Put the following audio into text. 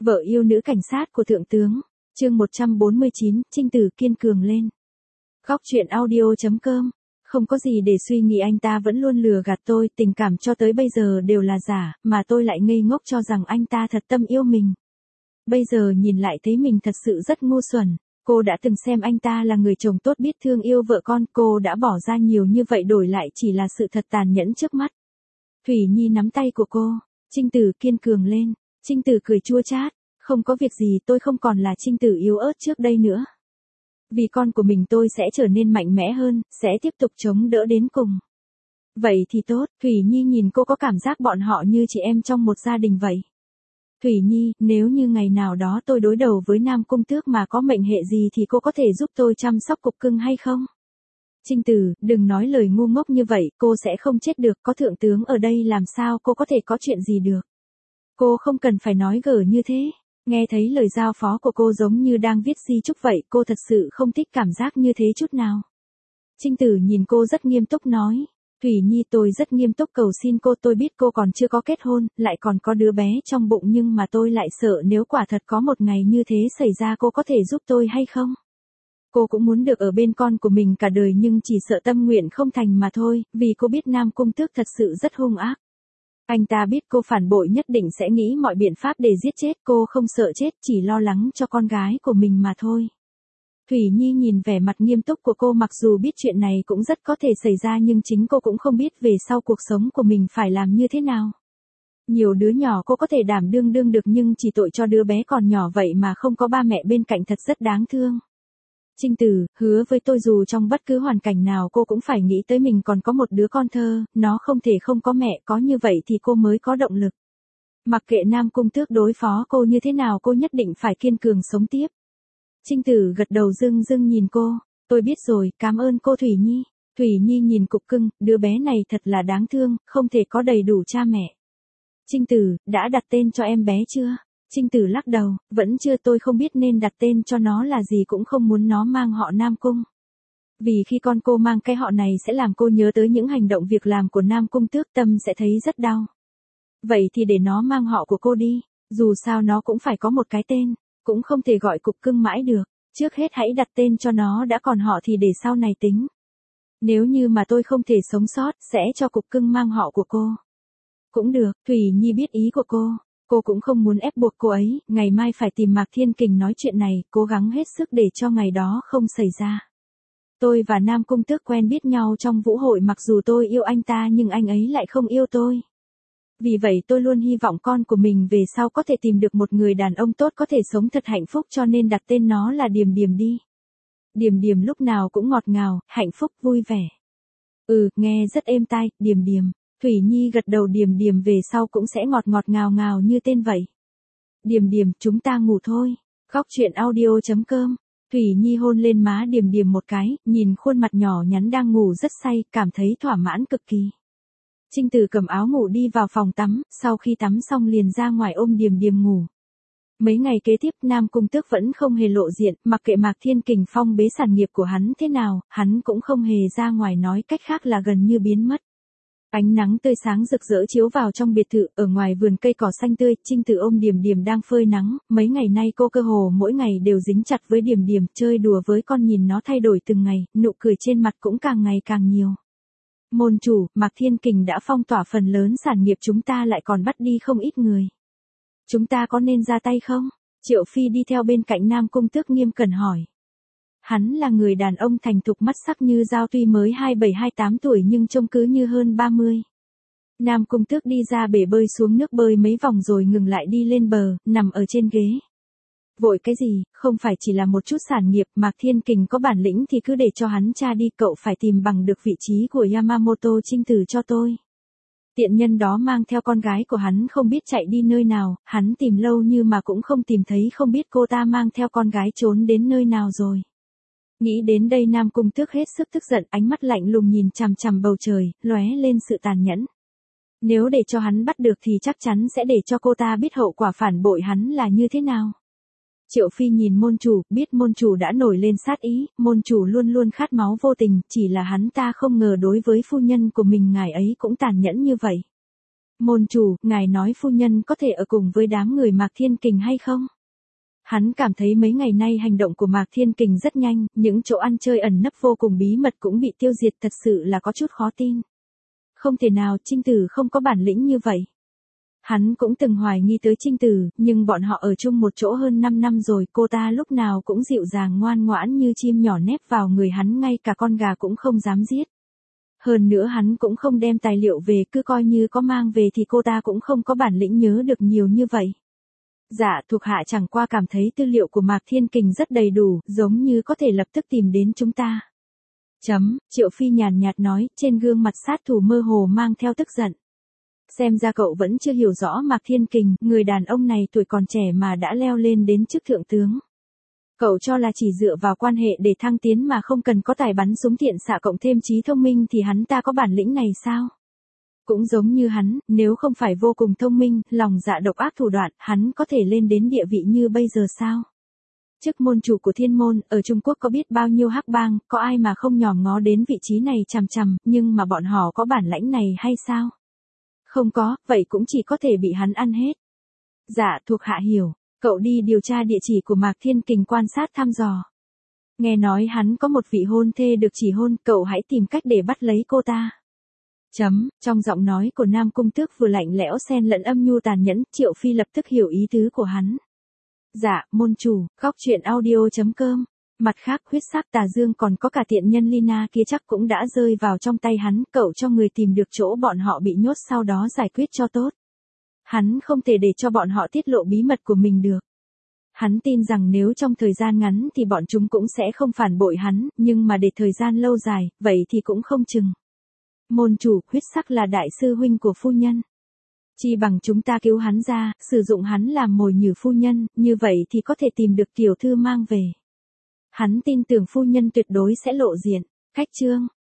Vợ yêu nữ cảnh sát của thượng tướng. Chương 149, Trinh Tử kiên cường lên. Góc truyện audio.com. Không có gì để suy nghĩ, anh ta vẫn luôn lừa gạt tôi, tình cảm cho tới bây giờ đều là giả, mà tôi lại ngây ngốc cho rằng anh ta thật tâm yêu mình. Bây giờ nhìn lại thấy mình thật sự rất ngu xuẩn. Cô đã từng xem anh ta là người chồng tốt biết thương yêu vợ con, cô đã bỏ ra nhiều như vậy đổi lại chỉ là sự thật tàn nhẫn trước mắt. Thủy Nhi nắm tay của cô. Trinh Tử kiên cường lên. Trinh Tử cười chua chát. Không có việc gì, tôi không còn là Trinh Tử yếu ớt trước đây nữa. Vì con của mình tôi sẽ trở nên mạnh mẽ hơn, sẽ tiếp tục chống đỡ đến cùng. Vậy thì tốt, Thủy Nhi nhìn cô có cảm giác bọn họ như chị em trong một gia đình vậy. Thủy Nhi, nếu như ngày nào đó tôi đối đầu với Nam Cung Tước mà có mệnh hệ gì thì cô có thể giúp tôi chăm sóc cục cưng hay không? Trinh Tử, đừng nói lời ngu ngốc như vậy, cô sẽ không chết được, có thượng tướng ở đây làm sao cô có thể có chuyện gì được. Cô không cần phải nói gở như thế. Nghe thấy lời giao phó của cô giống như đang viết di chúc vậy, cô thật sự không thích cảm giác như thế chút nào. Trinh Tử nhìn cô rất nghiêm túc nói. Thủy Nhi, tôi rất nghiêm túc cầu xin cô, tôi biết cô còn chưa có kết hôn, lại còn có đứa bé trong bụng, nhưng mà tôi lại sợ nếu quả thật có một ngày như thế xảy ra cô có thể giúp tôi hay không? Cô cũng muốn được ở bên con của mình cả đời nhưng chỉ sợ tâm nguyện không thành mà thôi, vì cô biết Nam Cung Tước thật sự rất hung ác. Anh ta biết cô phản bội nhất định sẽ nghĩ mọi biện pháp để giết chết cô, không sợ chết, chỉ lo lắng cho con gái của mình mà thôi. Thủy Nhi nhìn vẻ mặt nghiêm túc của cô, mặc dù biết chuyện này cũng rất có thể xảy ra nhưng chính cô cũng không biết về sau cuộc sống của mình phải làm như thế nào. Nhiều đứa nhỏ cô có thể đảm đương được nhưng chỉ tội cho đứa bé còn nhỏ vậy mà không có ba mẹ bên cạnh thật rất đáng thương. Trinh Tử, hứa với tôi dù trong bất cứ hoàn cảnh nào cô cũng phải nghĩ tới mình còn có một đứa con thơ, nó không thể không có mẹ, có như vậy thì cô mới có động lực. Mặc kệ Nam Cung Tước đối phó cô như thế nào cô nhất định phải kiên cường sống tiếp. Trinh Tử gật đầu dưng dưng nhìn cô, tôi biết rồi, cảm ơn cô Thủy Nhi. Thủy Nhi nhìn cục cưng, đứa bé này thật là đáng thương, không thể có đầy đủ cha mẹ. Trinh Tử, đã đặt tên cho em bé chưa? Trinh Tử lắc đầu, vẫn chưa, tôi không biết nên đặt tên cho nó là gì, cũng không muốn nó mang họ Nam Cung. Vì khi con cô mang cái họ này sẽ làm cô nhớ tới những hành động việc làm của Nam Cung Tước, tâm sẽ thấy rất đau. Vậy thì để nó mang họ của cô đi, dù sao nó cũng phải có một cái tên, cũng không thể gọi cục cưng mãi được, trước hết hãy đặt tên cho nó đã, còn họ thì để sau này tính. Nếu như mà tôi không thể sống sót, sẽ cho cục cưng mang họ của cô. Cũng được, Thủy Nhi biết ý của cô cũng không muốn ép buộc cô ấy, ngày mai phải tìm Mạc Thiên Kình nói chuyện này, cố gắng hết sức để cho ngày đó không xảy ra. Tôi và Nam Cung Tước quen biết nhau trong vũ hội, mặc dù tôi yêu anh ta nhưng anh ấy lại không yêu tôi. Vì vậy tôi luôn hy vọng con của mình về sau có thể tìm được một người đàn ông tốt có thể sống thật hạnh phúc, cho nên đặt tên nó là Điềm Điềm đi. Điềm Điềm lúc nào cũng ngọt ngào, hạnh phúc, vui vẻ. Nghe rất êm tai, Điềm Điềm. Thủy Nhi gật đầu, Điềm Điềm về sau cũng sẽ ngọt ngọt ngào ngào như tên vậy. Điềm Điềm, chúng ta ngủ thôi. Góc truyện audio.com. Thủy Nhi hôn lên má Điềm Điềm một cái, nhìn khuôn mặt nhỏ nhắn đang ngủ rất say, cảm thấy thỏa mãn cực kỳ. Trinh Tử cầm áo ngủ đi vào phòng tắm, sau khi tắm xong liền ra ngoài ôm Điềm Điềm ngủ. Mấy ngày kế tiếp Nam Cung Tước vẫn không hề lộ diện, mặc kệ Mạc Thiên Kình phong bế sản nghiệp của hắn thế nào, hắn cũng không hề ra ngoài, nói cách khác là gần như biến mất. Ánh nắng tươi sáng rực rỡ chiếu vào trong biệt thự, ở ngoài vườn cây cỏ xanh tươi, Trinh Tử ôm Điềm Điềm đang phơi nắng, mấy ngày nay cô cơ hồ mỗi ngày đều dính chặt với Điềm Điềm, chơi đùa với con, nhìn nó thay đổi từng ngày, nụ cười trên mặt cũng càng ngày càng nhiều. Môn chủ, Mạc Thiên Kình đã phong tỏa phần lớn sản nghiệp chúng ta, lại còn bắt đi không ít người. Chúng ta có nên ra tay không? Triệu Phi đi theo bên cạnh Nam Cung Tước nghiêm cẩn hỏi. Hắn là người đàn ông thành thục mắt sắc như dao, tuy mới 27-28 tuổi nhưng trông cứ như hơn 30. Nam Cung Tước đi ra bể bơi, xuống nước bơi mấy vòng rồi ngừng lại, đi lên bờ, nằm ở trên ghế. Vội cái gì, không phải chỉ là một chút sản nghiệp, Mạc Thiên Kình có bản lĩnh thì cứ để cho hắn tra đi, cậu phải tìm bằng được vị trí của Yamamoto Trinh Tử cho tôi. Tiện nhân đó mang theo con gái của hắn không biết chạy đi nơi nào, hắn tìm lâu như mà cũng không tìm thấy, không biết cô ta mang theo con gái trốn đến nơi nào rồi. Nghĩ đến đây Nam Cung Tước hết sức tức giận, ánh mắt lạnh lùng nhìn chằm chằm bầu trời, lóe lên sự tàn nhẫn. Nếu để cho hắn bắt được thì chắc chắn sẽ để cho cô ta biết hậu quả phản bội hắn là như thế nào. Triệu Phi nhìn môn chủ, biết môn chủ đã nổi lên sát ý, môn chủ luôn luôn khát máu vô tình, chỉ là hắn ta không ngờ đối với phu nhân của mình ngài ấy cũng tàn nhẫn như vậy. Môn chủ, ngài nói phu nhân có thể ở cùng với đám người Mạc Thiên Kình hay không? Hắn cảm thấy mấy ngày nay hành động của Mạc Thiên Kình rất nhanh, những chỗ ăn chơi ẩn nấp vô cùng bí mật cũng bị tiêu diệt, thật sự là có chút khó tin. Không thể nào, Trinh Tử không có bản lĩnh như vậy. Hắn cũng từng hoài nghi tới Trinh Tử, nhưng bọn họ ở chung một chỗ hơn 5 năm rồi, cô ta lúc nào cũng dịu dàng ngoan ngoãn như chim nhỏ nép vào người hắn, ngay cả con gà cũng không dám giết. Hơn nữa hắn cũng không đem tài liệu về, cứ coi như có mang về thì cô ta cũng không có bản lĩnh nhớ được nhiều như vậy. Dạ, thuộc hạ chẳng qua cảm thấy tư liệu của Mạc Thiên Kình rất đầy đủ, giống như có thể lập tức tìm đến chúng ta. Triệu Phi nhàn nhạt nói, trên gương mặt sát thủ mơ hồ mang theo tức giận. Xem ra cậu vẫn chưa hiểu rõ Mạc Thiên Kình, người đàn ông này tuổi còn trẻ mà đã leo lên đến chức thượng tướng. Cậu cho là chỉ dựa vào quan hệ để thăng tiến mà không cần có tài bắn súng thiện xạ cộng thêm trí thông minh thì hắn ta có bản lĩnh này sao? Cũng giống như hắn, nếu không phải vô cùng thông minh, lòng dạ độc ác thủ đoạn, hắn có thể lên đến địa vị như bây giờ sao? Chức môn chủ của Thiên Môn, ở Trung Quốc có biết bao nhiêu hắc bang, có ai mà không nhòm ngó đến vị trí này chằm chằm, nhưng mà bọn họ có bản lãnh này hay sao? Không có, vậy cũng chỉ có thể bị hắn ăn hết. Dạ, thuộc hạ hiểu, cậu đi điều tra địa chỉ của Mạc Thiên Kình quan sát thăm dò. Nghe nói hắn có một vị hôn thê được chỉ hôn, cậu hãy tìm cách để bắt lấy cô ta. Trong giọng nói của Nam Cung Tước vừa lạnh lẽo xen lẫn âm nhu tàn nhẫn, Triệu Phi lập tức hiểu ý tứ của hắn. Dạ, môn chủ, góc truyện audio.com. Mặt khác, huyết sắc tà dương còn có cả tiện nhân Lina kia chắc cũng đã rơi vào trong tay hắn, cậu cho người tìm được chỗ bọn họ bị nhốt sau đó giải quyết cho tốt. Hắn không thể để cho bọn họ tiết lộ bí mật của mình được. Hắn tin rằng nếu trong thời gian ngắn thì bọn chúng cũng sẽ không phản bội hắn, nhưng mà để thời gian lâu dài, vậy thì cũng không chừng. Môn chủ, huyết sắc là đại sư huynh của phu nhân. Chi bằng chúng ta cứu hắn ra, sử dụng hắn làm mồi nhử phu nhân, như vậy thì có thể tìm được tiểu thư mang về. Hắn tin tưởng phu nhân tuyệt đối sẽ lộ diện. Khách chương.